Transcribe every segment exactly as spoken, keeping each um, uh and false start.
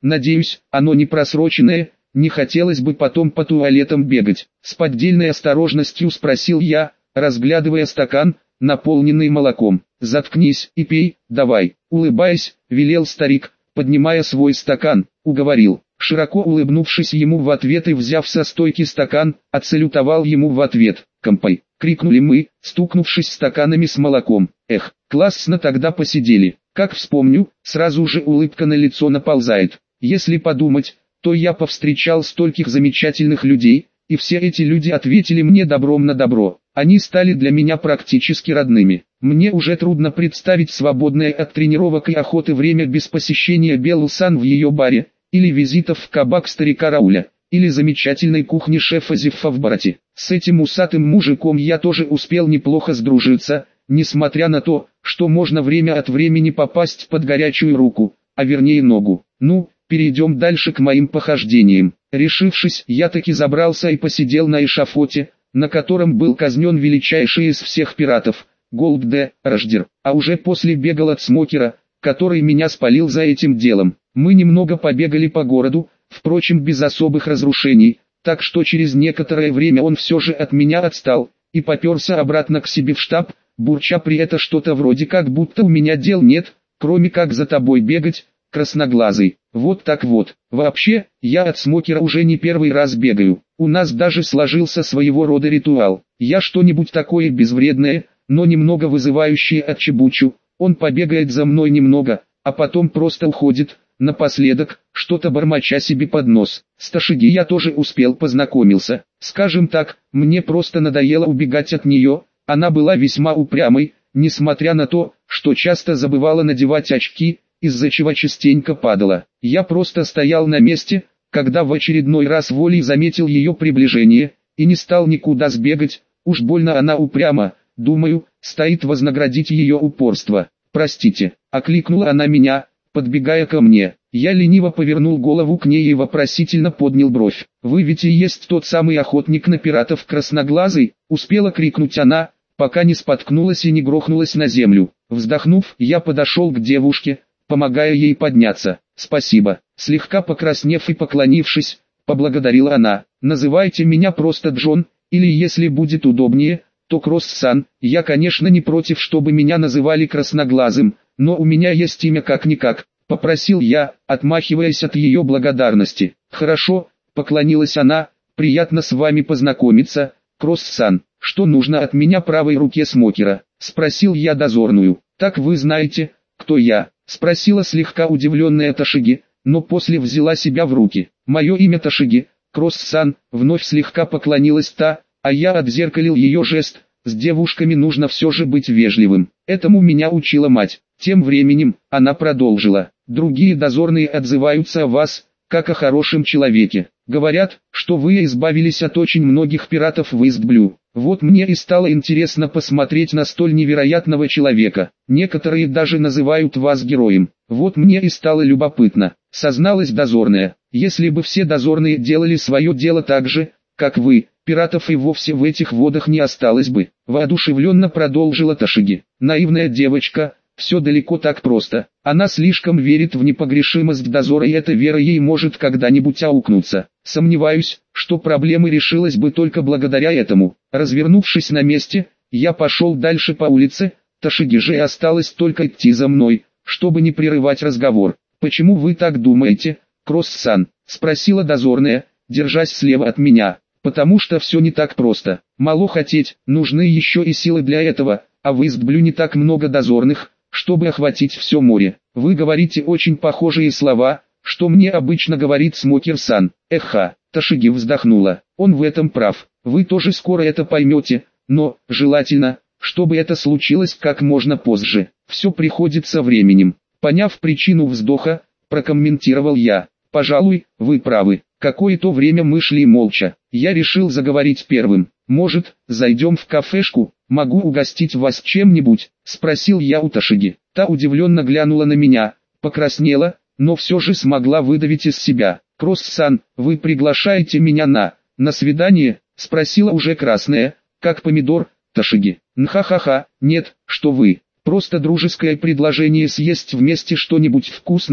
Надеюсь, оно не просроченное, не хотелось бы потом по туалетам бегать. С поддельной осторожностью спросил я, разглядывая стакан, наполненный молоком. «Заткнись и пей, давай», улыбаясь, велел старик, поднимая свой стакан, уговорил. Широко улыбнувшись ему в ответ и взяв со стойки стакан, отсалютовал ему в ответ. «Компай!» — крикнули мы, стукнувшись стаканами с молоком. Эх, классно тогда посидели. Как вспомню, сразу же улыбка на лицо наползает. Если подумать, то я повстречал стольких замечательных людей, и все эти люди ответили мне добром на добро. Они стали для меня практически родными. Мне уже трудно представить свободное от тренировок и охоты время без посещения Белл-Сан в ее баре, или визитов в кабак старика Рауля, или замечательной кухни шефа Зиффа в Барате. С этим усатым мужиком я тоже успел неплохо сдружиться, несмотря на то, что можно время от времени попасть под горячую руку, а вернее ногу. Ну, перейдем дальше к моим похождениям. Решившись, я таки забрался и посидел на эшафоте, на котором был казнен величайший из всех пиратов, Голд Д. Рождер, а уже после бегал от Смокера, который меня спалил за этим делом. Мы немного побегали по городу, впрочем без особых разрушений, так что через некоторое время он все же от меня отстал, и поперся обратно к себе в штаб, бурча при этом что-то вроде как будто у меня дел нет, кроме как за тобой бегать, красноглазый. Вот так вот. Вообще, я от Смокера уже не первый раз бегаю. У нас даже сложился своего рода ритуал. Я что-нибудь такое безвредное, но немного вызывающее отчебучу. Он побегает за мной немного, а потом просто уходит, напоследок, что-то бормоча себе под нос. С Ташиги я тоже успел познакомился. Скажем так, мне просто надоело убегать от нее. Она была весьма упрямой, несмотря на то, что часто забывала надевать очки, из-за чего частенько падала. Я просто стоял на месте, когда в очередной раз волей заметил ее приближение, и не стал никуда сбегать, уж больно она упряма, думаю, стоит вознаградить ее упорство. «Простите», — окликнула она меня, подбегая ко мне. Я лениво повернул голову к ней и вопросительно поднял бровь. «Вы ведь и есть тот самый охотник на пиратов красноглазый?» — успела крикнуть она, пока не споткнулась и не грохнулась на землю. Вздохнув, я подошел к девушке, помогая ей подняться. «Спасибо», — слегка покраснев и поклонившись, поблагодарила она. «Называйте меня просто Джон, или если будет удобнее, то Кросс-сан. Я, конечно, не против, чтобы меня называли красноглазым, но у меня есть имя как-никак», — попросил я, отмахиваясь от ее благодарности. «Хорошо», — поклонилась она, — «приятно с вами познакомиться, Кросс-сан. Что нужно от меня правой руке Смокера?» — спросил я дозорную. «Так вы знаете, кто я?» — спросила слегка удивленная Ташиги, но после взяла себя в руки. «Мое имя Ташиги, Кросс-сан», — вновь слегка поклонилась та, а я отзеркалил ее жест. С девушками нужно все же быть вежливым. Этому меня учила мать. Тем временем, она продолжила. «Другие дозорные отзываются о вас, как о хорошем человеке. Говорят, что вы избавились от очень многих пиратов в Истблю. Вот мне и стало интересно посмотреть на столь невероятного человека. Некоторые даже называют вас героем. Вот мне и стало любопытно», — созналась дозорная. «Если бы все дозорные делали свое дело так же, как вы, пиратов и вовсе в этих водах не осталось бы», — воодушевленно продолжила Ташиги. «Наивная девочка, все далеко так просто. Она слишком верит в непогрешимость дозора, и эта вера ей может когда-нибудь аукнуться. Сомневаюсь, что проблема решилась бы только благодаря этому». Развернувшись на месте, я пошел дальше по улице. Ташиги же осталось только идти за мной, чтобы не прерывать разговор. «Почему вы так думаете, Кросс-сан?» — спросила дозорная, держась слева от меня. «Потому что все не так просто. Мало хотеть, нужны еще и силы для этого, а в Истблю не так много дозорных, чтобы охватить все море. Вы говорите очень похожие слова, что мне обычно говорит Смокер-сан». «Эха», — Ташиги вздохнула, — «он в этом прав. Вы тоже скоро это поймете, но, желательно, чтобы это случилось как можно позже. Все приходит со временем». Поняв причину вздоха, прокомментировал я. «Пожалуй, вы правы». Какое-то время мы шли молча. Я решил заговорить первым. «Может, зайдем в кафешку? Могу угостить вас чем-нибудь?» — спросил я у Ташиги. Та удивленно глянула на меня, покраснела, но все же смогла выдавить из себя. «Кросс-сан, вы приглашаете меня на... на свидание?» — спросила уже красная, как помидор, Ташиги. «Нха-ха-ха, нет, что вы. Просто дружеское предложение съесть вместе что-нибудь вкусное,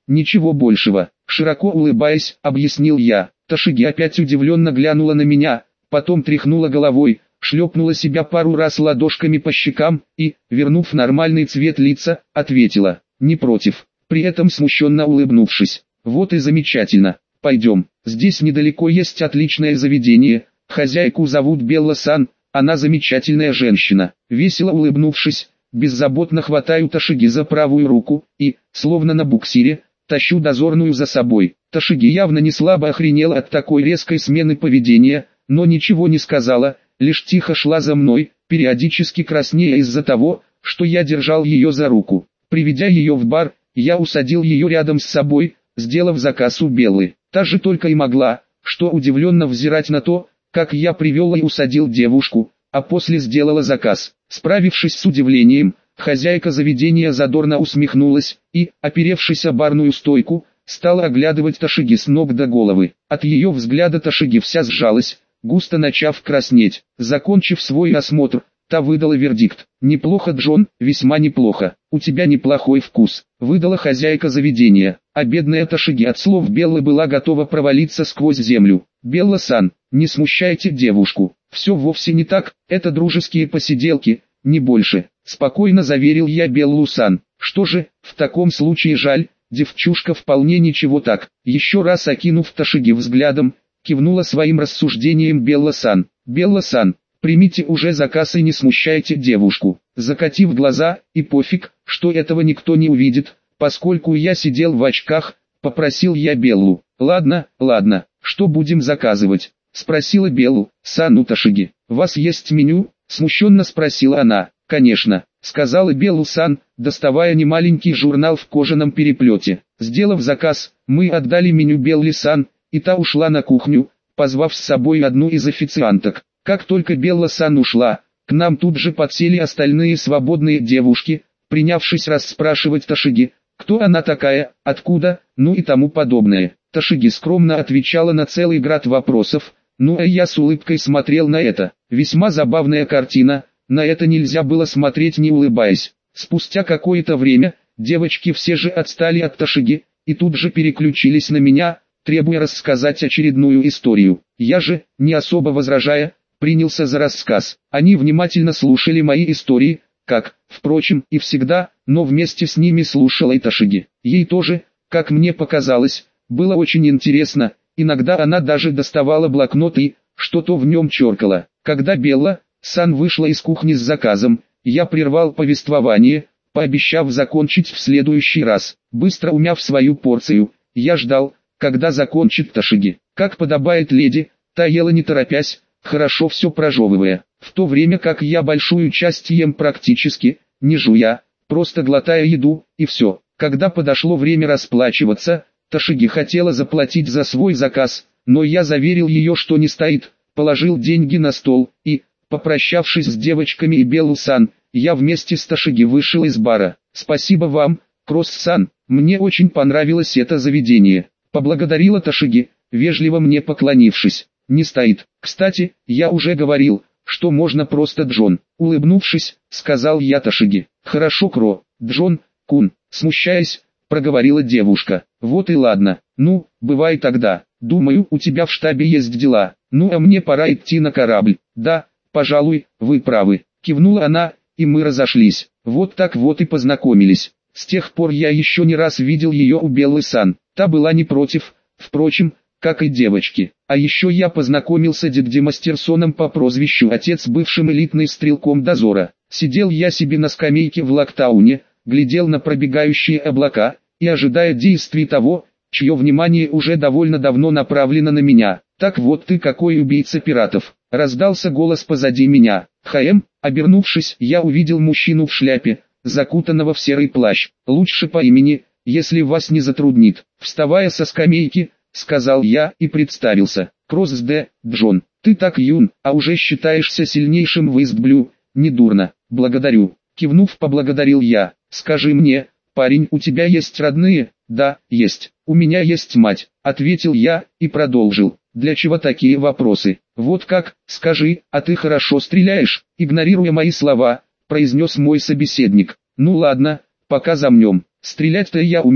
ничего большего. Широко улыбаясь, объяснил я. Тошиги опять удивленно глянула на меня, потом тряхнула головой, шлепнула себя пару раз ладошками по щекам и, вернув нормальный цвет лица, ответила: «Не против», при этом смущенно улыбнувшись. «Вот и замечательно. Пойдем, здесь недалеко есть отличное заведение, хозяйку зовут Белла-сан, она замечательная женщина». Весело улыбнувшись, беззаботно хватаю Тошиги за правую руку и, словно на буксире, тащу дозорную за собой. Тошиги явно не слабо охренела от такой резкой смены поведения, но ничего не сказала, лишь тихо шла за мной, периодически краснея из-за того, что я держал ее за руку. Приведя ее в бар, я усадил ее рядом с собой, сделав заказ у Беллы. Та же только и могла, что удивленно взирать на то, как я привел и усадил девушку, а после сделала заказ. Справившись с удивлением, хозяйка заведения задорно усмехнулась и, оперевшись о барную стойку, стала оглядывать Тошиги с ног до головы. От ее взгляда Тошиги вся сжалась, густо начав краснеть. Закончив свой осмотр, та выдала вердикт: «Неплохо, Джон, весьма неплохо. У тебя неплохой вкус», — выдала хозяйка заведения. А бедная Тошиги от слов Беллы была готова провалиться сквозь землю. «Белла-сан, не смущайте девушку. Все вовсе не так, это дружеские посиделки, не больше», — спокойно заверил я Беллу-сан. «Что же, в таком случае жаль, девчушка вполне ничего так». Еще раз окинув Тошиги взглядом, кивнула своим рассуждением Белла-сан. «Белла-сан, примите уже заказ и не смущайте девушку». Закатив глаза, и пофиг, что этого никто не увидит, поскольку я сидел в очках, попросил я Беллу. «Ладно, ладно, что будем заказывать?» — спросила Беллу. «Сан у Тошиги, у вас есть меню?» — смущенно спросила она. «Конечно», — сказала Беллу-сан, доставая немаленький журнал в кожаном переплете. Сделав заказ, мы отдали меню Белле-сан, и та ушла на кухню, позвав с собой одну из официанток. Как только Белла-сан ушла, к нам тут же подсели остальные свободные девушки, принявшись расспрашивать Тошиги, кто она такая, откуда, ну и тому подобное. Тошиги скромно отвечала на целый град вопросов, ну а я с улыбкой смотрел на это. Весьма забавная картина, на это нельзя было смотреть не улыбаясь. Спустя какое-то время, девочки все же отстали от Тошиги, и тут же переключились на меня, требуя рассказать очередную историю. Я же, не особо возражая, принялся за рассказ. Они внимательно слушали мои истории, как, впрочем, и всегда, но вместе с ними слушала и Тошиги. Ей тоже, как мне показалось, было очень интересно, иногда она даже доставала блокнот и что-то в нем черкала. Когда Белла-сан вышла из кухни с заказом, я прервал повествование, пообещав закончить в следующий раз. Быстро умяв свою порцию, я ждал, когда закончит Тошиги. Как подобает леди, та ела не торопясь, хорошо все прожевывая, в то время как я большую часть ем практически, не жуя, просто глотая еду, и все. Когда подошло время расплачиваться, Тошиги хотела заплатить за свой заказ, но я заверил ее, что не стоит, положил деньги на стол, и, попрощавшись с девочками и Беллу-сан, я вместе с Тошиги вышел из бара. «Спасибо вам, Кросс-сан, мне очень понравилось это заведение», — поблагодарила Тошиги, вежливо мне поклонившись. «Не стоит. Кстати, я уже говорил, что можно просто Джон». Улыбнувшись, сказал я Тошиги. «Хорошо, Кро, Джон, кун», смущаясь, проговорила девушка. «Вот и ладно. Ну, бывай тогда. Думаю, у тебя в штабе есть дела. Ну а мне пора идти на корабль». «Да, пожалуй, вы правы», кивнула она, и мы разошлись. Вот так вот и познакомились. С тех пор я еще не раз видел ее у Беллы-сан. Та была не против, впрочем, как и девочки. А еще я познакомился с Дидди Мастерсоном по прозвищу Отец, бывшим элитным стрелком дозора. Сидел я себе на скамейке в Лактауне, глядел на пробегающие облака, и ожидая действий того, чье внимание уже довольно давно направлено на меня. «Так вот ты какой убийца пиратов!» — раздался голос позади меня. «Хаэм», обернувшись, я увидел мужчину в шляпе, закутанного в серый плащ. «Лучше по имени, если вас не затруднит». Вставая со скамейки, сказал я и представился. «Кросс Д. Джон, ты так юн, а уже считаешься сильнейшим в Истблю, недурно, благодарю». Кивнув, поблагодарил я. «Скажи мне, парень, у тебя есть родные?» «Да, есть. У меня есть мать», — ответил я и продолжил. «Для чего такие вопросы?» «Вот как, скажи, а ты хорошо стреляешь?» Игнорируя мои слова, произнес мой собеседник. «Ну ладно, пока замнем. Стрелять-то я умею,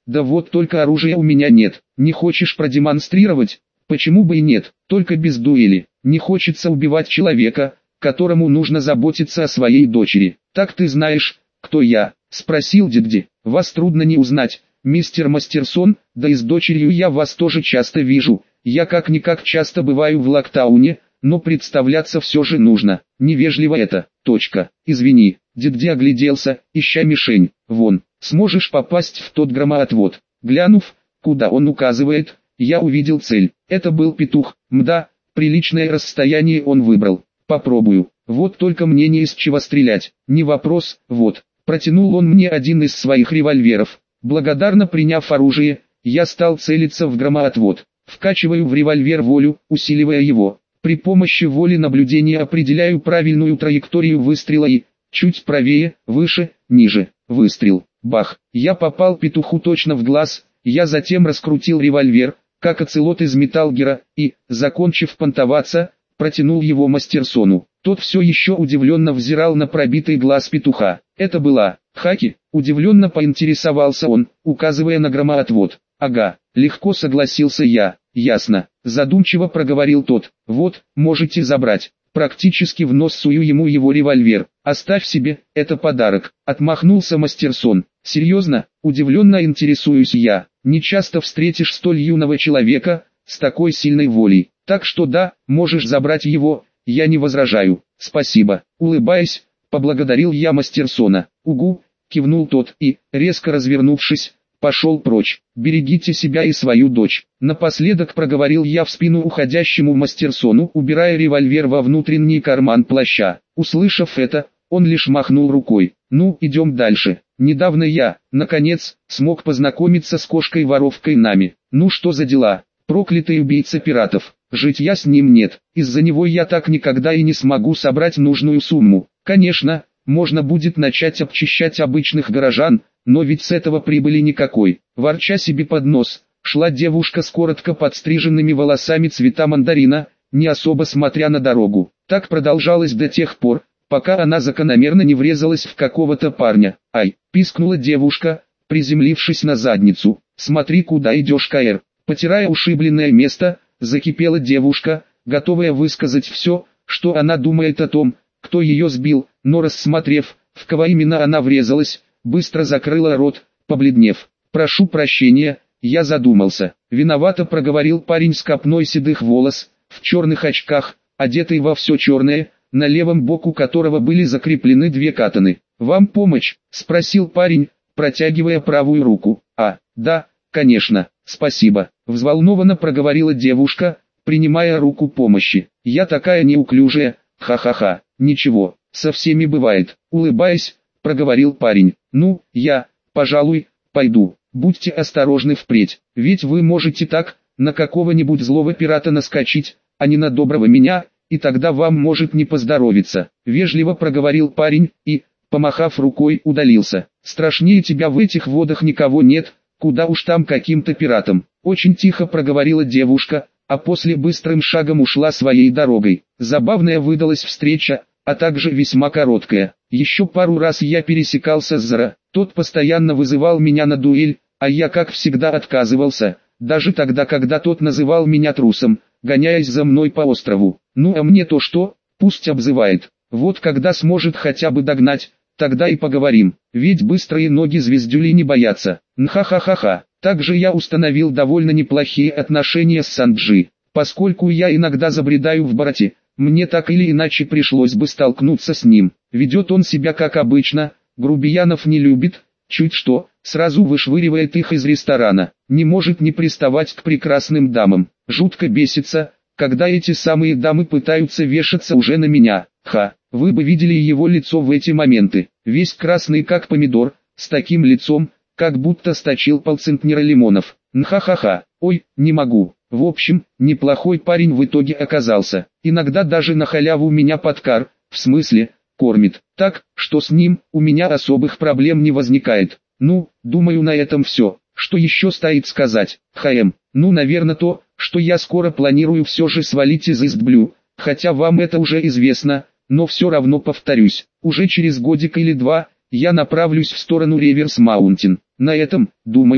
Да вот только оружия у меня нет. Не хочешь продемонстрировать? Почему бы и нет, только без дуэли. Не хочется убивать человека, которому нужно заботиться о своей дочери. Так ты знаешь, кто я? Спросил Дидди. Вас трудно не узнать, мистер Мастерсон, да и с дочерью я вас тоже часто вижу. Я как-никак часто бываю в Локтауне, но представляться все же нужно. Невежливо это, точка. Извини. Дидди огляделся, ища мишень. Вон, сможешь попасть в тот громоотвод. Глянув, куда он указывает, я увидел цель. Это был петух. Мда, приличное расстояние он выбрал. Попробую. Вот только мне не из чего стрелять. Не вопрос, вот. Протянул он мне один из своих револьверов. Благодарно приняв оружие, я стал целиться в громоотвод. Вкачиваю в револьвер волю, усиливая его. При помощи воли наблюдения определяю правильную траекторию выстрела и, чуть правее, выше, ниже, выстрел. Бах! Я попал петуху точно в глаз. Я затем раскрутил револьвер, как оцелот из Металлгера, и, закончив понтоваться, протянул его Мастерсону. Тот все еще удивленно взирал на пробитый глаз петуха. Это была Хаки, удивленно поинтересовался он, указывая на громоотвод. Ага, легко согласился я. Ясно, задумчиво проговорил тот. Вот, можете забрать. Практически в нос сую ему его револьвер. Оставь себе, это подарок. Отмахнулся Мастерсон. Серьезно, удивленно интересуюсь я. Не часто встретишь столь юного человека, с такой сильной волей. Так что да, можешь забрать его, я не возражаю. Спасибо. Улыбаясь, поблагодарил я Мастерсона. Угу, кивнул тот и, резко развернувшись, пошел прочь. Берегите себя и свою дочь. Напоследок проговорил я в спину уходящему Мастерсону, убирая револьвер во внутренний карман плаща. Услышав это, он лишь махнул рукой. Ну, идем дальше. Недавно я, наконец, смог познакомиться с кошкой-воровкой Нами. Ну что за дела? Проклятый убийца пиратов. Житья с ним нет. Из-за него я так никогда и не смогу собрать нужную сумму. Конечно, можно будет начать обчищать обычных горожан, но ведь с этого прибыли никакой. Ворча себе под нос, шла девушка с коротко подстриженными волосами цвета мандарина, не особо смотря на дорогу. Так продолжалось до тех пор, пока она закономерно не врезалась в какого-то парня. Ай, пискнула девушка, приземлившись на задницу. Смотри, куда идешь, Каэр. Потирая ушибленное место, закипела девушка, готовая высказать все, что она думает о том, кто ее сбил, но рассмотрев, в кого именно она врезалась, быстро закрыла рот, побледнев. «Прошу прощения, я задумался». Виновато проговорил парень с копной седых волос, в черных очках, одетый во все черное, на левом боку которого были закреплены две катаны. «Вам помочь?» – спросил парень, протягивая правую руку. «А, да, конечно, спасибо», – взволнованно проговорила девушка, принимая руку помощи. «Я такая неуклюжая, ха-ха-ха». «Ничего, со всеми бывает», — улыбаясь, проговорил парень. «Ну, я, пожалуй, пойду. Будьте осторожны впредь, ведь вы можете так, на какого-нибудь злого пирата наскочить, а не на доброго меня, и тогда вам может не поздоровиться», — вежливо проговорил парень и, помахав рукой, удалился. «Страшнее тебя в этих водах никого нет, куда уж там каким-то пиратам», — очень тихо проговорила девушка, а после быстрым шагом ушла своей дорогой. Забавная выдалась встреча, а также весьма короткая. Еще пару раз я пересекался с Зара, тот постоянно вызывал меня на дуэль, а я как всегда отказывался, даже тогда, когда тот называл меня трусом, гоняясь за мной по острову. Ну а мне то что, пусть обзывает. Вот когда сможет хотя бы догнать, тогда и поговорим, ведь быстрые ноги звездюли не боятся. Нха-ха-ха-ха. Также я установил довольно неплохие отношения с Санджи, поскольку я иногда забредаю в Барати. Мне так или иначе пришлось бы столкнуться с ним. Ведет он себя как обычно, грубиянов не любит, чуть что, сразу вышвыривает их из ресторана. Не может не приставать к прекрасным дамам. Жутко бесится, когда эти самые дамы пытаются вешаться уже на меня. Ха, вы бы видели его лицо в эти моменты. Весь красный как помидор, с таким лицом, как будто сточил полцентнера лимонов. Нха-ха-ха, ой, не могу. В общем, неплохой парень в итоге оказался. Иногда даже на халяву меня подкар, в смысле, кормит. Так, что с ним, у меня особых проблем не возникает. Ну, думаю, на этом все. Что еще стоит сказать? ХМ, ну наверное то, что я скоро планирую все же свалить из Истблю. Хотя вам это уже известно, но все равно повторюсь. Уже через годик или два, я направлюсь в сторону Реверс Маунтин. На этом, думаю,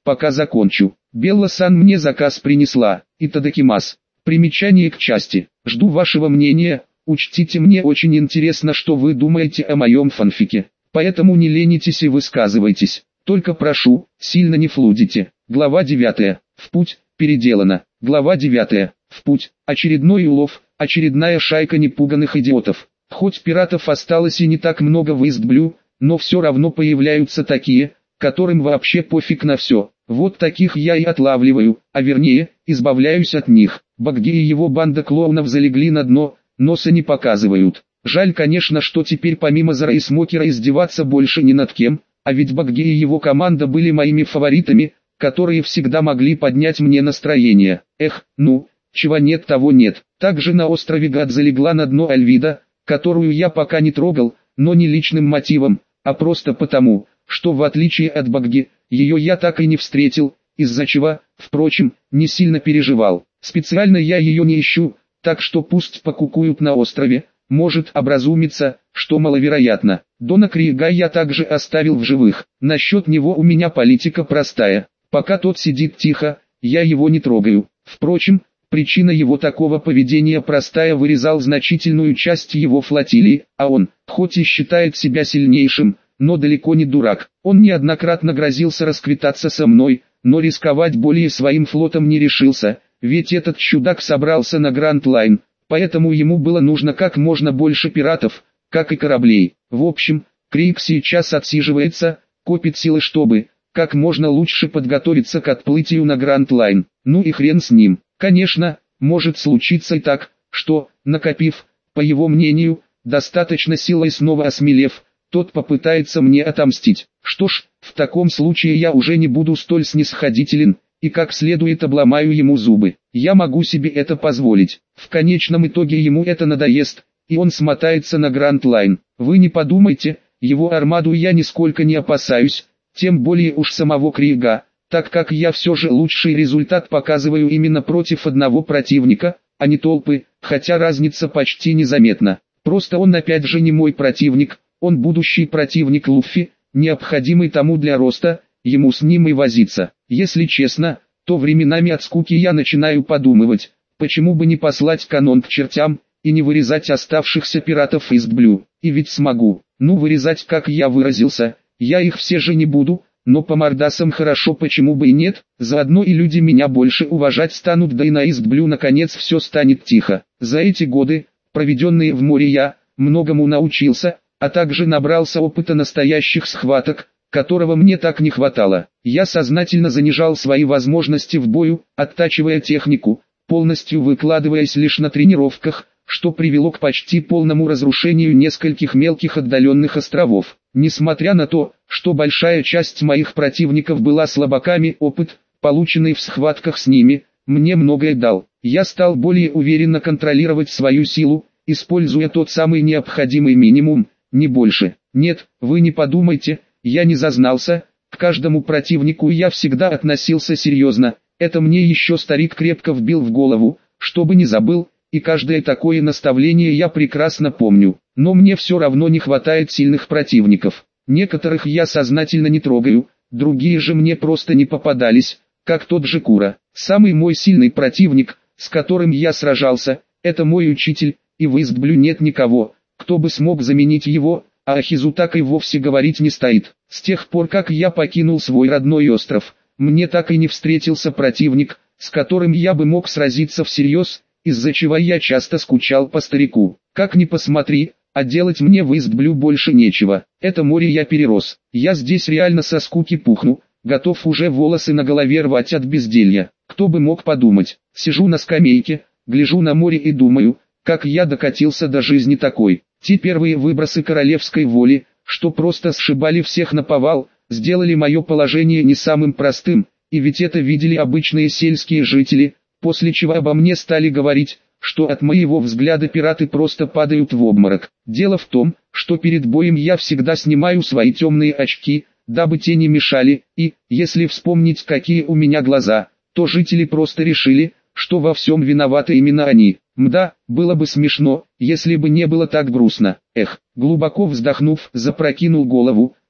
пока закончу. Белла-сан мне заказ принесла. Итадакимас. Примечание к части. Жду вашего мнения. Учтите, мне очень интересно, что вы думаете о моем фанфике. Поэтому не ленитесь и высказывайтесь. Только прошу, сильно не флудите. Глава девятая. В путь. Переделано. Глава девятая. В путь. Очередной улов. Очередная шайка непуганных идиотов. Хоть пиратов осталось и не так много в Истблю, но все равно появляются такие, которым вообще пофиг на все. Вот таких я и отлавливаю, а вернее, избавляюсь от них. Багги и его банда клоунов залегли на дно, носа не показывают. Жаль, конечно, что теперь помимо Зара и Смокера издеваться больше ни над кем, а ведь Багги и его команда были моими фаворитами, которые всегда могли поднять мне настроение. Эх, ну, чего нет, того нет. Также на острове Гад залегла на дно Альвида, которую я пока не трогал, но не личным мотивом, а просто потому, что в отличие от Багги, ее я так и не встретил, из-за чего, впрочем, не сильно переживал. Специально я ее не ищу, так что пусть покукуют на острове, может образумиться, что маловероятно. Дона Крига я также оставил в живых. Насчет него у меня политика простая. Пока тот сидит тихо, я его не трогаю. Впрочем, причина его такого поведения простая: вырезал значительную часть его флотилии, а он, хоть и считает себя сильнейшим, но далеко не дурак. Он неоднократно грозился расквитаться со мной, но рисковать более своим флотом не решился, ведь этот чудак собрался на Гранд Лайн, поэтому ему было нужно как можно больше пиратов, как и кораблей. В общем, Крейг сейчас отсиживается, копит силы, чтобы как можно лучше подготовиться к отплытию на Гранд Лайн. Ну и хрен с ним. Конечно, может случиться и так, что, накопив, по его мнению, достаточно силы и снова осмелев, тот попытается мне отомстить. Что ж, в таком случае я уже не буду столь снисходителен, и как следует обломаю ему зубы. Я могу себе это позволить. В конечном итоге ему это надоест, и он смотается на Гранд Лайн. Вы не подумайте, его армаду я нисколько не опасаюсь, тем более уж самого Крига, так как я все же лучший результат показываю именно против одного противника, а не толпы, хотя разница почти незаметна. Просто он опять же не мой противник, он будущий противник Луффи, необходимый тому для роста, ему с ним и возиться. Если честно, то временами от скуки я начинаю подумывать, почему бы не послать канон к чертям, и не вырезать оставшихся пиратов из Блю. И ведь смогу. Ну, вырезать, как я выразился, я их все же не буду, но по мордасам хорошо, почему бы и нет, заодно и люди меня больше уважать станут, да и на Истблю наконец все станет тихо. За эти годы, проведенные в море, я многому научился, а также набрался опыта настоящих схваток, которого мне так не хватало. Я сознательно занижал свои возможности в бою, оттачивая технику, полностью выкладываясь лишь на тренировках, что привело к почти полному разрушению нескольких мелких отдаленных островов. Несмотря на то, что большая часть моих противников была слабаками, опыт, полученный в схватках с ними, мне многое дал. Я стал более уверенно контролировать свою силу, используя тот самый необходимый минимум, не больше. Нет, вы не подумайте, я не зазнался, к каждому противнику я всегда относился серьезно, это мне еще старик крепко вбил в голову, чтобы не забыл, и каждое такое наставление я прекрасно помню. Но мне все равно не хватает сильных противников. Некоторых я сознательно не трогаю, другие же мне просто не попадались, как тот же Кура. Самый мой сильный противник, с которым я сражался, это мой учитель, и в Истблю нет никого, кто бы смог заменить его, а о Хизу так и вовсе говорить не стоит. С тех пор, как я покинул свой родной остров, мне так и не встретился противник, с которым я бы мог сразиться всерьез, из-за чего я часто скучал по старику. Как ни посмотри, а делать мне в Истблю больше нечего. Это море я перерос. Я здесь реально со скуки пухну, готов уже волосы на голове рвать от безделья. Кто бы мог подумать. Сижу на скамейке, гляжу на море и думаю, как я докатился до жизни такой. Те первые выбросы королевской воли, что просто сшибали всех наповал, сделали мое положение не самым простым, и ведь это видели обычные сельские жители, после чего обо мне стали говорить, что от моего взгляда пираты просто падают в обморок. Дело в том, что перед боем я всегда снимаю свои темные очки, дабы те не мешали, и, если вспомнить, какие у меня глаза, то жители просто решили, что во всем виноваты именно они. Мда, было бы смешно, если бы не было так грустно. Эх, глубоко вздохнув, запрокинул голову,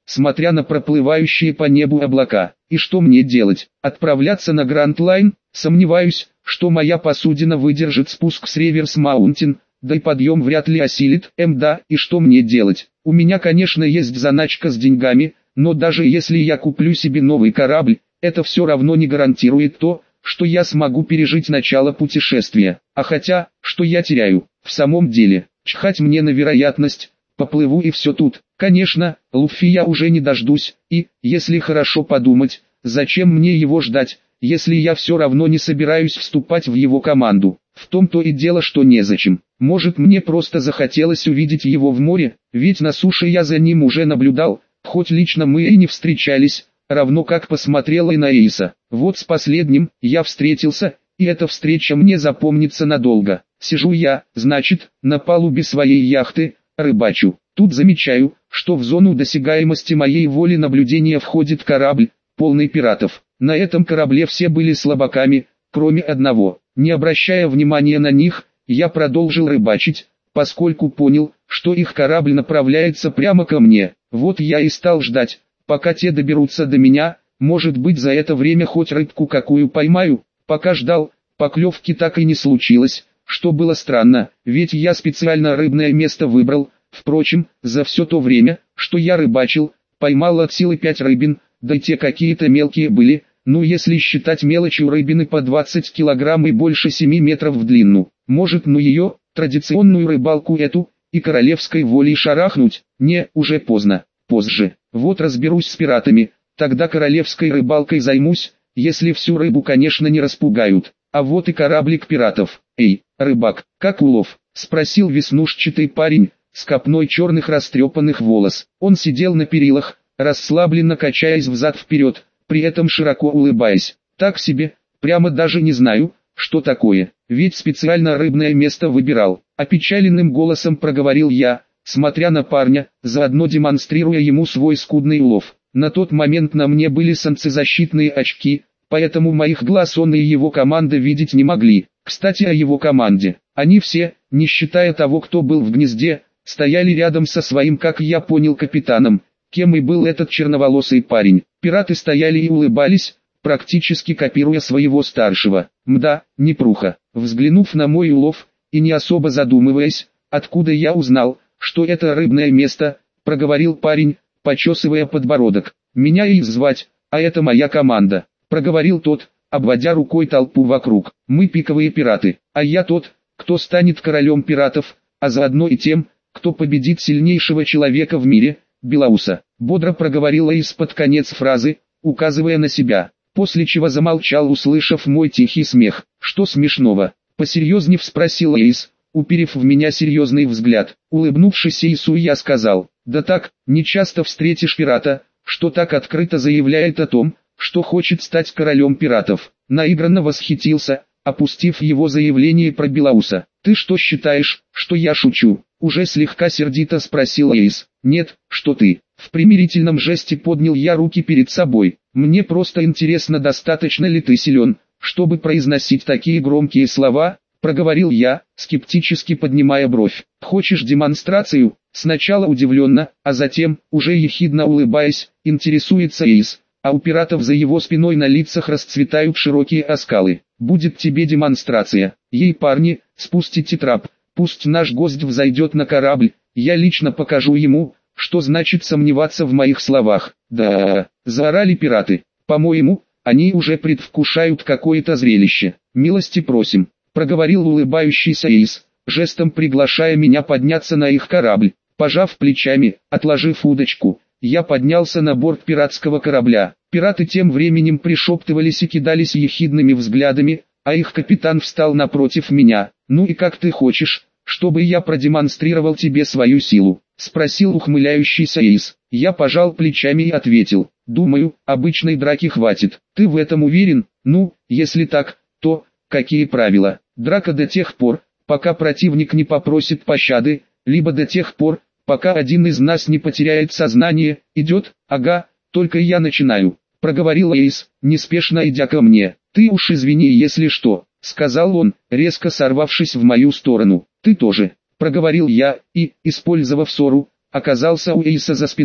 смотря на проплывающие по небу облака. И что мне делать? Отправляться на Гранд Лайн? Сомневаюсь, что моя посудина выдержит спуск с Реверс Маунтин, да и подъем вряд ли осилит. Эм да, и что мне делать? У меня, конечно, есть заначка с деньгами, но даже если я куплю себе новый корабль, это все равно не гарантирует то, что я смогу пережить начало путешествия. А хотя, что я теряю? В самом деле, чхать мне на вероятность, поплыву и все тут. Конечно, Луффи я уже не дождусь, и, если хорошо подумать, зачем мне его ждать, если я все равно не собираюсь вступать в его команду. В том-то и дело, что незачем. Может, мне просто захотелось увидеть его в море, ведь на суше я за ним уже наблюдал, хоть лично мы и не встречались, равно как посмотрел и на Эйса. Вот с последним я встретился, и эта встреча мне запомнится надолго. Сижу я, значит, на палубе своей яхты, рыбачу. Тут замечаю, что в зону досягаемости моей воли наблюдения входит корабль, полный пиратов. На этом корабле все были слабаками, кроме одного. Не обращая внимания на них, я продолжил рыбачить, поскольку понял, что их корабль направляется прямо ко мне. Вот я и стал ждать, пока те доберутся до меня, может быть за это время хоть рыбку какую поймаю. Пока ждал, поклевки так и не случилось, что было странно, ведь я специально рыбное место выбрал. Впрочем, за все то время, что я рыбачил, поймал от силы пять рыбин, да и те какие-то мелкие были, ну если считать мелочью рыбины по двадцать килограмм и больше семи метров в длину. Может, ну ее, традиционную рыбалку эту, и королевской волей шарахнуть? Не, уже поздно, позже. Вот разберусь с пиратами, тогда королевской рыбалкой займусь, если всю рыбу, конечно, не распугают. А вот и кораблик пиратов. Эй, рыбак, как улов? Спросил веснушчатый парень с копной черных растрепанных волос. Он сидел на перилах, расслабленно качаясь взад-вперед, при этом широко улыбаясь. Так себе, прямо даже не знаю, что такое, ведь специально рыбное место выбирал. Опечаленным голосом проговорил я, смотря на парня, заодно демонстрируя ему свой скудный улов. На тот момент на мне были солнцезащитные очки, поэтому моих глаз он и его команда видеть не могли. Кстати, о его команде. Они все, не считая того, кто был в гнезде, стояли рядом со своим, как я понял, капитаном, кем и был этот черноволосый парень. Пираты стояли и улыбались, практически копируя своего старшего. Мда, непруха. Взглянув на мой улов, и не особо задумываясь, откуда я узнал, что это рыбное место, проговорил парень, почесывая подбородок. Меня и звать, а это моя команда, проговорил тот, обводя рукой толпу вокруг. Мы пиковые пираты, а я тот, кто станет королем пиратов, а заодно и тем, кто победит сильнейшего человека в мире, Белауса. Бодро проговорила из-под конец фразы, указывая на себя, после чего замолчал, услышав мой тихий смех. Что смешного? Посерьезнев спросил Эйс, уперев в меня серьезный взгляд. Улыбнувшись Эйсу, я сказал, да так, не часто встретишь пирата, что так открыто заявляет о том, что хочет стать королем пиратов. Наигранно восхитился, опустив его заявление про Белауса. Ты что считаешь, что я шучу? Уже слегка сердито спросил Эйс. Нет, что ты. В примирительном жесте поднял я руки перед собой. Мне просто интересно, достаточно ли ты силен, чтобы произносить такие громкие слова, проговорил я, скептически поднимая бровь. Хочешь демонстрацию? Сначала удивленно, а затем, уже ехидно улыбаясь, интересуется Эйс. А у пиратов за его спиной на лицах расцветают широкие оскалы. Будет тебе демонстрация. Ей, парни, спустите трап. Пусть наш гость взойдет на корабль, я лично покажу ему, что значит сомневаться в моих словах. Да, заорали пираты. По-моему, они уже предвкушают какое-то зрелище. Милости просим, проговорил улыбающийся Эйс, жестом приглашая меня подняться на их корабль. Пожав плечами, отложив удочку, я поднялся на борт пиратского корабля. Пираты тем временем пришептывались и кидались ехидными взглядами, а их капитан встал напротив меня. «Ну и как ты хочешь, чтобы я продемонстрировал тебе свою силу?» — спросил ухмыляющийся Эйс. Я пожал плечами и ответил, «Думаю, обычной драки хватит. Ты в этом уверен? Ну, если так, то, какие правила? Драка до тех пор, пока противник не попросит пощады, либо до тех пор, пока один из нас не потеряет сознание. Идет? Ага, только я начинаю», — проговорил Эйс, неспешно идя ко мне. «Ты уж извини, если что», — сказал он, резко сорвавшись в мою сторону. «Ты тоже», — проговорил я, и, использовав ссору, оказался у Эйса за спиной.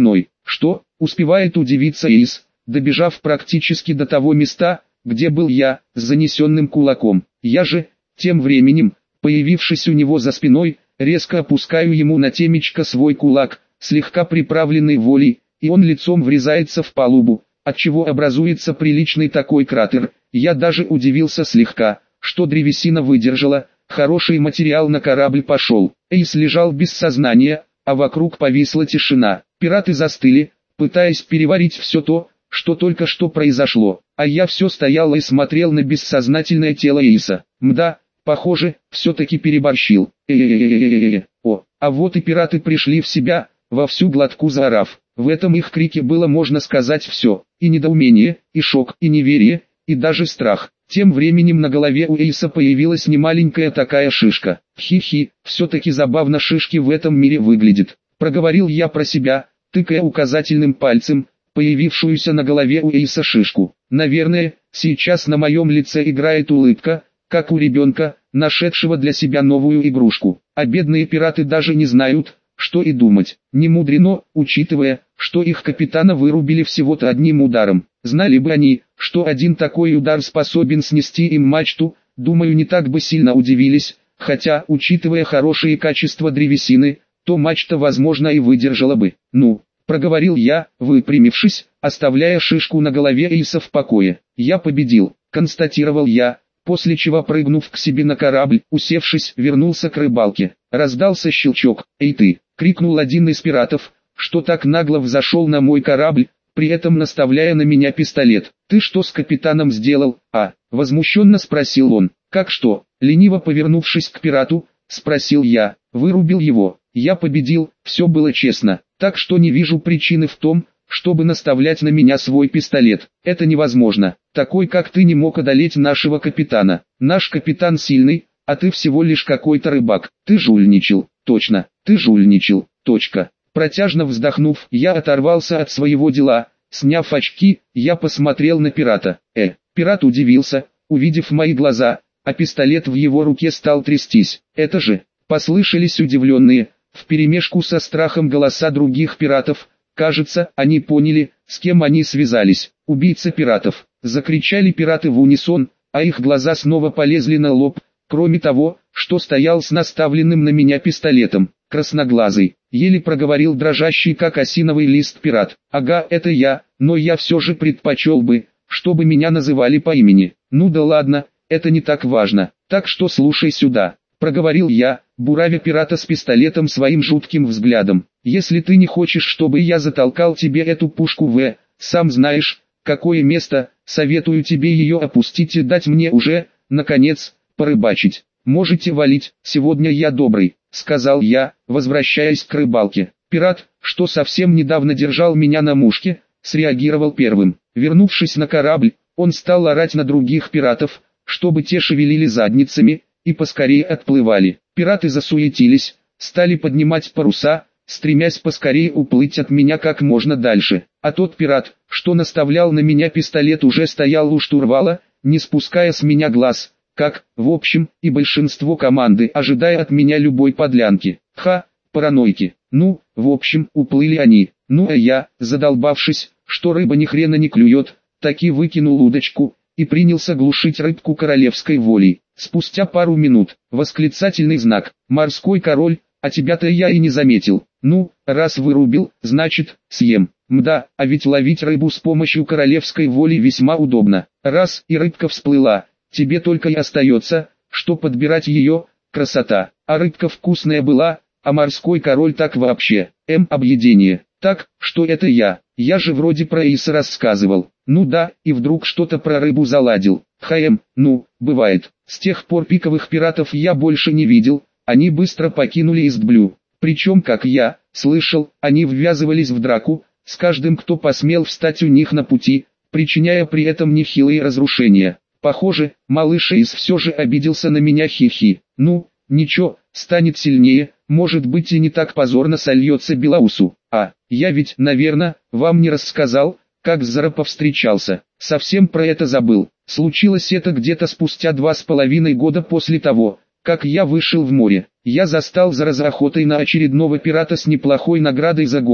Что, успевает удивиться Эйс, добежав практически до того места, где был я, с занесенным кулаком. Я же, тем временем, появившись у него за спиной, резко опускаю ему на темечко свой кулак, слегка приправленный волей, и он лицом врезается в палубу, отчего образуется приличный такой кратер. Я даже удивился слегка, что древесина выдержала, хороший материал на корабль пошел. Эйс лежал без сознания, а вокруг повисла тишина. Пираты застыли, пытаясь переварить все то, что только что произошло, а я все стоял и смотрел на бессознательное тело Эйса. Мда, похоже, все-таки переборщил. Э-э-э-э-э-э. О, а вот и пираты пришли в себя, во всю глотку заорав. В этом их крике было, можно сказать, все. И недоумение, и шок, и неверие, и даже страх. Тем временем на голове у Эйса появилась немаленькая такая шишка. Хи-хи, все-таки забавно шишки в этом мире выглядит. Проговорил я про себя, тыкая указательным пальцем, появившуюся на голове у Эйса шишку. Наверное, сейчас на моем лице играет улыбка, как у ребенка, нашедшего для себя новую игрушку. А бедные пираты даже не знают, что и думать. Не мудрено, учитывая, что их капитана вырубили всего-то одним ударом. Знали бы они, что один такой удар способен снести им мачту, думаю, не так бы сильно удивились, хотя, учитывая хорошие качества древесины, то мачта, возможно, и выдержала бы. Ну, проговорил я, выпрямившись, оставляя шишку на голове Эйса в покое. Я победил, констатировал я, после чего, прыгнув к себе на корабль, усевшись, вернулся к рыбалке. Раздался щелчок. «Эй ты!» — крикнул один из пиратов, что так нагло взошел на мой корабль, при этом наставляя на меня пистолет. «Ты что с капитаном сделал, а?» — возмущенно спросил он. «Как что?» — лениво повернувшись к пирату, спросил я. «Вырубил его. Я победил, все было честно, так что не вижу причины в том, чтобы наставлять на меня свой пистолет. Это невозможно. Такой как ты не мог одолеть нашего капитана. Наш капитан сильный, а ты всего лишь какой-то рыбак. Ты жульничал. Точно, ты жульничал. Точка». Протяжно вздохнув, я оторвался от своего дела. Сняв очки, я посмотрел на пирата. Э, пират удивился, увидев мои глаза, а пистолет в его руке стал трястись. Это же, послышались удивленные, вперемешку со страхом голоса других пиратов. Кажется, они поняли, с кем они связались. «Убийца пиратов!» — закричали пираты в унисон, а их глаза снова полезли на лоб, кроме того, что стоял с наставленным на меня пистолетом. «Красноглазый!» — еле проговорил дрожащий как осиновый лист пират. «Ага, это я, но я все же предпочел бы, чтобы меня называли по имени». «Ну да ладно, это не так важно, так что слушай сюда», — проговорил я, буравя пирата с пистолетом своим жутким взглядом. «Если ты не хочешь, чтобы я затолкал тебе эту пушку в, сам знаешь, какое место, советую тебе ее опустить и дать мне уже, наконец, порыбачить. Можете валить, сегодня я добрый», — сказал я, возвращаясь к рыбалке. Пират, что совсем недавно держал меня на мушке, среагировал первым. Вернувшись на корабль, он стал орать на других пиратов, чтобы те шевелили задницами и поскорее отплывали. Пираты засуетились, стали поднимать паруса, стремясь поскорее уплыть от меня как можно дальше. А тот пират, что наставлял на меня пистолет, уже стоял у штурвала, не спуская с меня глаз, как, в общем, и большинство команды, ожидая от меня любой подлянки. Ха, паранойки. Ну, в общем, уплыли они. Ну а я, задолбавшись, что рыба ни хрена не клюет, таки выкинул удочку и принялся глушить рыбку королевской волей. Спустя пару минут, восклицательный знак, «Морской король», а тебя-то я и не заметил. Ну, раз вырубил, значит, съем. Мда, а ведь ловить рыбу с помощью королевской воли весьма удобно. Раз и рыбка всплыла, тебе только и остается, что подбирать ее, красота. А рыбка вкусная была, а морской король так вообще. М, объедение. Так, что это я? Я же вроде про Эйса рассказывал. Ну да, и вдруг что-то про рыбу заладил. Хм, ну, бывает. С тех пор пиковых пиратов я больше не видел, они быстро покинули Истблю. Причем, как я слышал, они ввязывались в драку с каждым, кто посмел встать у них на пути, причиняя при этом нехилые разрушения. Похоже, малыш Эйс все же обиделся на меня, хи-хи. Ну, ничего, станет сильнее, может быть и не так позорно сольется Белоусу. А, я ведь, наверное, вам не рассказал, как с Зара повстречался. Совсем про это забыл. Случилось это где-то спустя два с половиной года после того, как я вышел в море. Я застал Зара за охотой на очередного пирата с неплохой наградой за голову.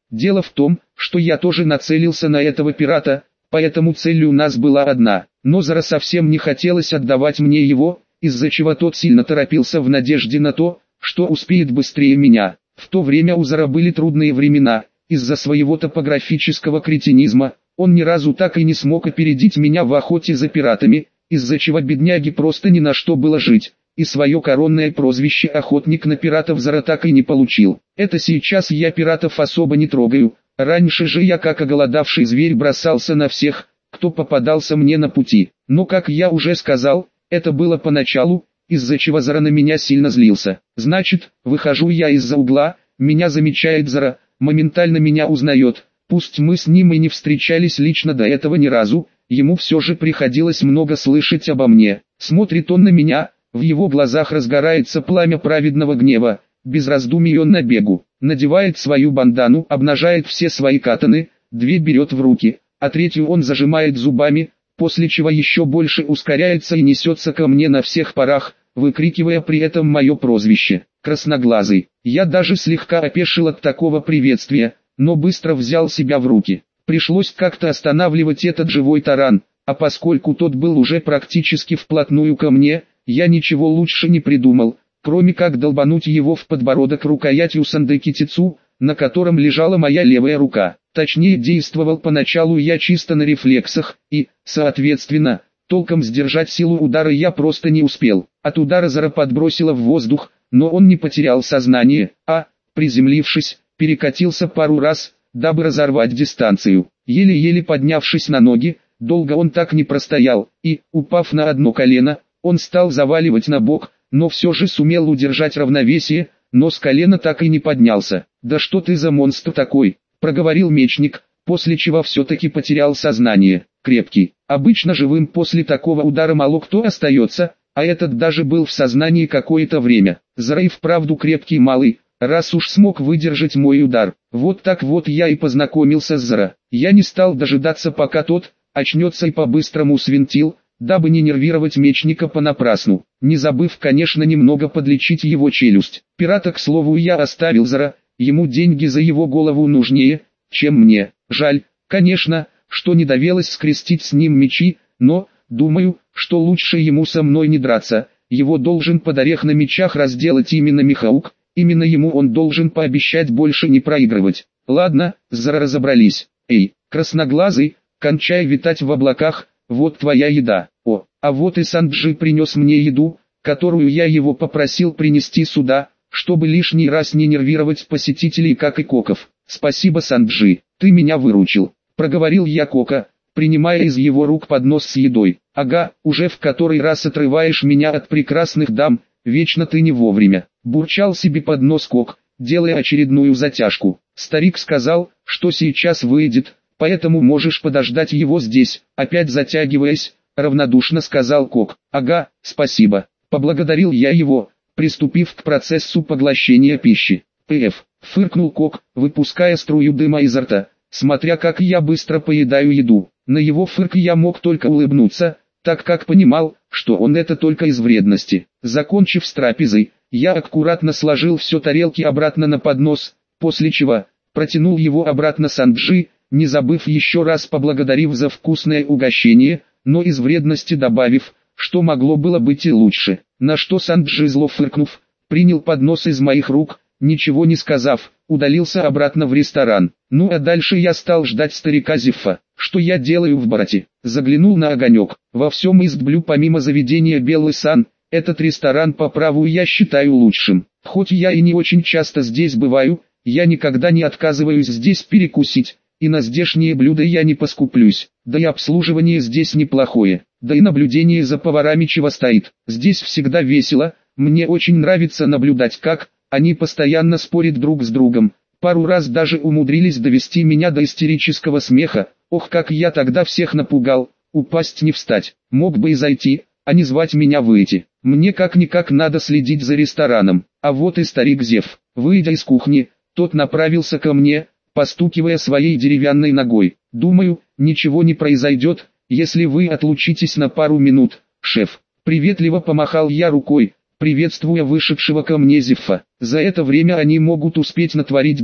Дело в том, что я тоже нацелился на этого пирата, поэтому цель у нас была одна. Но Зара совсем не хотелось отдавать мне его, из-за чего тот сильно торопился в надежде на то, что успеет быстрее меня. В то время у Зара были трудные времена, из-за своего топографического кретинизма, он ни разу так и не смог опередить меня в охоте за пиратами, из-за чего бедняге просто ни на что было жить, и свое коронное прозвище «Охотник на пиратов» Зара так и не получил. Это сейчас я пиратов особо не трогаю, раньше же я как оголодавший зверь бросался на всех, кто попадался мне на пути. Но как я уже сказал, это было поначалу, из-за чего Зара на меня сильно злился. Значит, выхожу я из-за угла, меня замечает Зара, моментально меня узнает. Пусть мы с ним и не встречались лично до этого ни разу, ему все же приходилось много слышать обо мне. Смотрит он на меня, в его глазах разгорается пламя праведного гнева, без раздумий он на бегу. Надевает свою бандану, обнажает все свои катаны, две берет в руки, а третью он зажимает зубами, после чего еще больше ускоряется и несется ко мне на всех парах, выкрикивая при этом мое прозвище «Красноглазый». Я даже слегка опешил от такого приветствия, но быстро взял себя в руки. Пришлось как-то останавливать этот живой таран, а поскольку тот был уже практически вплотную ко мне, я ничего лучше не придумал, кроме как долбануть его в подбородок рукоятью сандекитицу, на котором лежала моя левая рука. Точнее, действовал поначалу я чисто на рефлексах, и, соответственно, толком сдержать силу удара я просто не успел. От удара Зара подбросило в воздух, но он не потерял сознание, а, приземлившись, перекатился пару раз, дабы разорвать дистанцию. Еле-еле поднявшись на ноги, долго он так не простоял, и, упав на одно колено, он стал заваливать на бок, но все же сумел удержать равновесие, но с колена так и не поднялся. «Да что ты за монстр такой?» – проговорил мечник, после чего все-таки потерял сознание. Крепкий. Обычно живым после такого удара мало кто остается, а этот даже был в сознании какое-то время. Зара и вправду крепкий малый, раз уж смог выдержать мой удар. Вот так вот я и познакомился с Зара. Я не стал дожидаться, пока тот очнется, и по-быстрому свинтил, дабы не нервировать мечника понапрасну, не забыв, конечно, немного подлечить его челюсть. Пирата, к слову, я оставил Зара, ему деньги за его голову нужнее, чем мне. Жаль, конечно, что не довелось скрестить с ним мечи, но, думаю, что лучше ему со мной не драться, его должен под орех на мечах разделать именно Михаук, именно ему он должен пообещать больше не проигрывать. Ладно, с Зара разобрались. Эй, красноглазый, кончай витать в облаках, вот твоя еда. О, а вот и Санджи принес мне еду, которую я его попросил принести сюда, чтобы лишний раз не нервировать посетителей как и Коков. Спасибо, Санджи, ты меня выручил, проговорил я Кока, принимая из его рук поднос с едой. Ага, уже в который раз отрываешь меня от прекрасных дам, вечно ты не вовремя. Бурчал себе под нос Кок, делая очередную затяжку. Старик сказал, что сейчас выйдет, поэтому можешь подождать его здесь. Опять затягиваясь, равнодушно сказал Кок. Ага, спасибо. Поблагодарил я его, приступив к процессу поглощения пищи. Пф, фыркнул Кок, выпуская струю дыма изо рта, смотря как я быстро поедаю еду. На его фырк я мог только улыбнуться, так как понимал, что он это только из вредности. Закончив с трапезой, я аккуратно сложил все тарелки обратно на поднос, после чего протянул его обратно Санджи, не забыв еще раз поблагодарив за вкусное угощение, но из вредности добавив, что могло было быть и лучше. На что Санджи, зло фыркнув, принял поднос из моих рук, ничего не сказав, удалился обратно в ресторан. Ну а дальше я стал ждать старика Зиффа. Что я делаю в барате? Заглянул на огонек. Во всем Истблю помимо заведения Белый Сан, этот ресторан по праву я считаю лучшим. Хоть я и не очень часто здесь бываю, я никогда не отказываюсь здесь перекусить, и на здешние блюда я не поскуплюсь. Да и обслуживание здесь неплохое, да и наблюдение за поварами чего стоит. Здесь всегда весело, мне очень нравится наблюдать, как они постоянно спорят друг с другом. Пару раз даже умудрились довести меня до истерического смеха. Ох, как я тогда всех напугал, упасть не встать. Мог бы и зайти, а не звать меня выйти. Мне как-никак надо следить за рестораном. А вот и старик Зев. Выйдя из кухни, тот направился ко мне, постукивая своей деревянной ногой. Думаю, ничего не произойдет, если вы отлучитесь на пару минут, шеф. Приветливо помахал я рукой, приветствуя вышедшего ко мне Зефа. За это время они могут успеть натворить бед,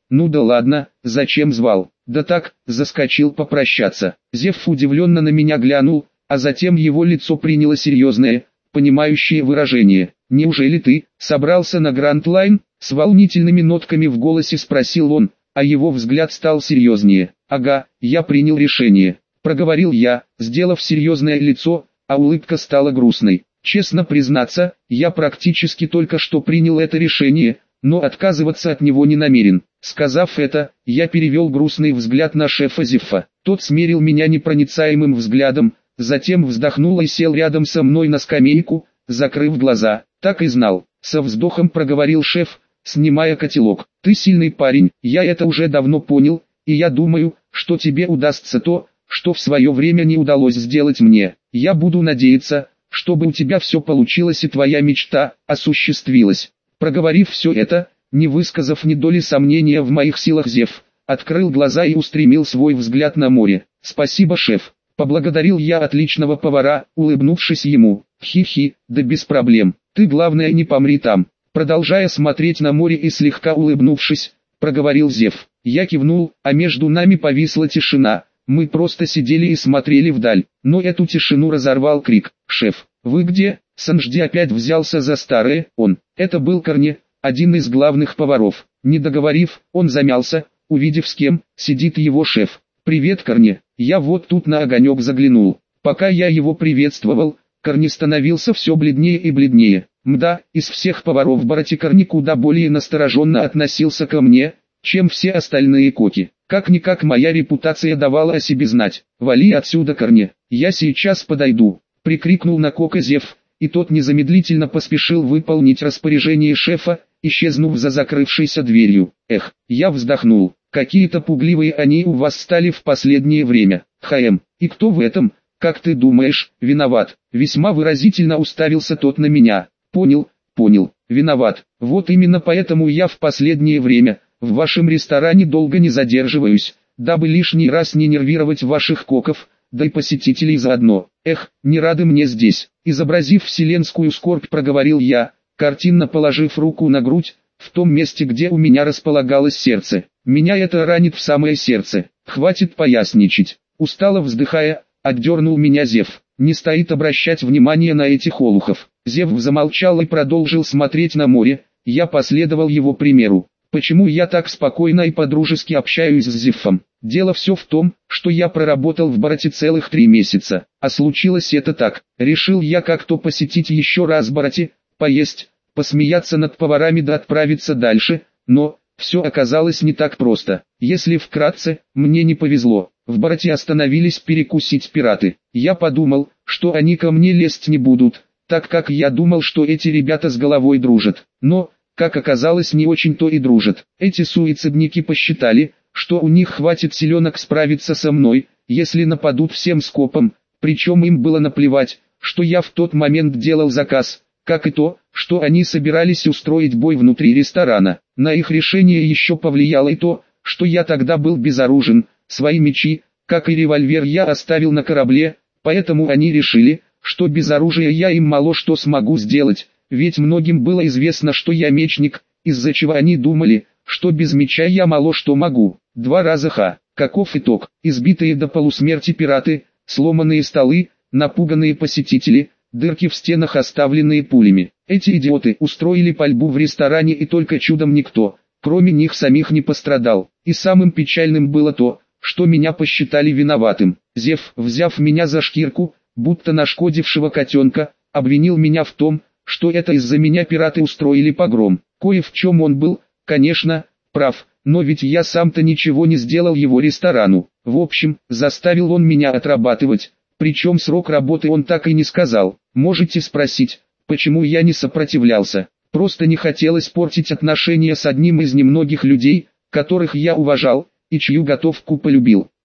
Ну да ладно, зачем звал? Да так, заскочил попрощаться. Зев удивленно на меня глянул, а затем его лицо приняло серьезное, понимающее выражение. «Неужели ты собрался на Гранд Лайн?» С волнительными нотками в голосе спросил он, а его взгляд стал серьезнее. «Ага, я принял решение», — проговорил я, сделав серьезное лицо, а улыбка стала грустной. «Честно признаться, я практически только что принял это решение, но отказываться от него не намерен». Сказав это, я перевел грустный взгляд на шефа Зефа. Тот смерил меня непроницаемым взглядом, затем вздохнул и сел рядом со мной на скамейку, закрыв глаза. «Так и знал», — со вздохом проговорил шеф, снимая котелок. «Ты сильный парень, я это уже давно понял, и я думаю, что тебе удастся то, что в свое время не удалось сделать мне. Я буду надеяться, чтобы у тебя все получилось и твоя мечта осуществилась». Проговорив все это, не высказав ни доли сомнения в моих силах, Зев открыл глаза и устремил свой взгляд на море. «Спасибо, шеф», — поблагодарил я отличного повара, улыбнувшись ему. «Хи-хи, да без проблем, ты главное не помри там». Продолжая смотреть на море и слегка улыбнувшись, проговорил Зев. Я кивнул, а между нами повисла тишина. Мы просто сидели и смотрели вдаль, но эту тишину разорвал крик. «Шеф, вы где?» Санжди опять взялся за старое, он. Это был Корне, один из главных поваров. Не договорив, он замялся, увидев, с кем сидит его шеф. «Привет, Корне, я вот тут на огонек заглянул». Пока я его приветствовал, Корне становился все бледнее и бледнее. Мда, из всех поваров Барати Корне куда более настороженно относился ко мне, чем все остальные коки. Как-никак моя репутация давала о себе знать. «Вали отсюда, Корне, я сейчас подойду», — прикрикнул на кока Зев, и тот незамедлительно поспешил выполнить распоряжение шефа, исчезнув за закрывшейся дверью. Эх, я вздохнул, какие-то пугливые они у вас стали в последнее время. Хм, и кто в этом, как ты думаешь, виноват? Весьма выразительно уставился тот на меня. Понял, понял, виноват. Вот именно поэтому я в последнее время в вашем ресторане долго не задерживаюсь, дабы лишний раз не нервировать ваших коков, да и посетителей заодно. Эх, не рады мне здесь. Изобразив вселенскую скорбь, проговорил я, картинно положив руку на грудь, в том месте, где у меня располагалось сердце. Меня это ранит в самое сердце. Хватит поясничать. Устало вздыхая, отдернул меня Зев. Не стоит обращать внимание на этих олухов. Зев замолчал и продолжил смотреть на море. Я последовал его примеру. Почему я так спокойно и по-дружески общаюсь с Зефом? Дело все в том, что я проработал в Барате целых три месяца, а случилось это так. Решил я как-то посетить еще раз Барате, поесть, посмеяться над поварами да отправиться дальше, но все оказалось не так просто. Если вкратце, мне не повезло. В Барате остановились перекусить пираты. Я подумал, что они ко мне лезть не будут, так как я думал, что эти ребята с головой дружат. Но, как оказалось, не очень-то и дружат. Эти суицидники посчитали, что у них хватит силенок справиться со мной, если нападут всем скопом, причем им было наплевать, что я в тот момент делал заказ, как и то, что они собирались устроить бой внутри ресторана. На их решение еще повлияло и то, что я тогда был безоружен, свои мечи, как и револьвер, я оставил на корабле, поэтому они решили, что без оружия я им мало что смогу сделать, ведь многим было известно, что я мечник, из-за чего они думали, что без меча я мало что могу. Два раза ха. Каков итог? Избитые до полусмерти пираты, сломанные столы, напуганные посетители, дырки в стенах, оставленные пулями. Эти идиоты устроили пальбу в ресторане, и только чудом никто, кроме них самих, не пострадал. И самым печальным было то, что меня посчитали виноватым. Зев, взяв меня за шкирку, будто нашкодившего котенка, обвинил меня в том, что это из-за меня пираты устроили погром. Кое в чем он был, конечно, прав, но ведь я сам-то ничего не сделал его ресторану. В общем, заставил он меня отрабатывать, причем срок работы он так и не сказал. Можете спросить, почему я не сопротивлялся? Просто не хотелось портить отношения с одним из немногих людей, которых я уважал, и чью готовку полюбил.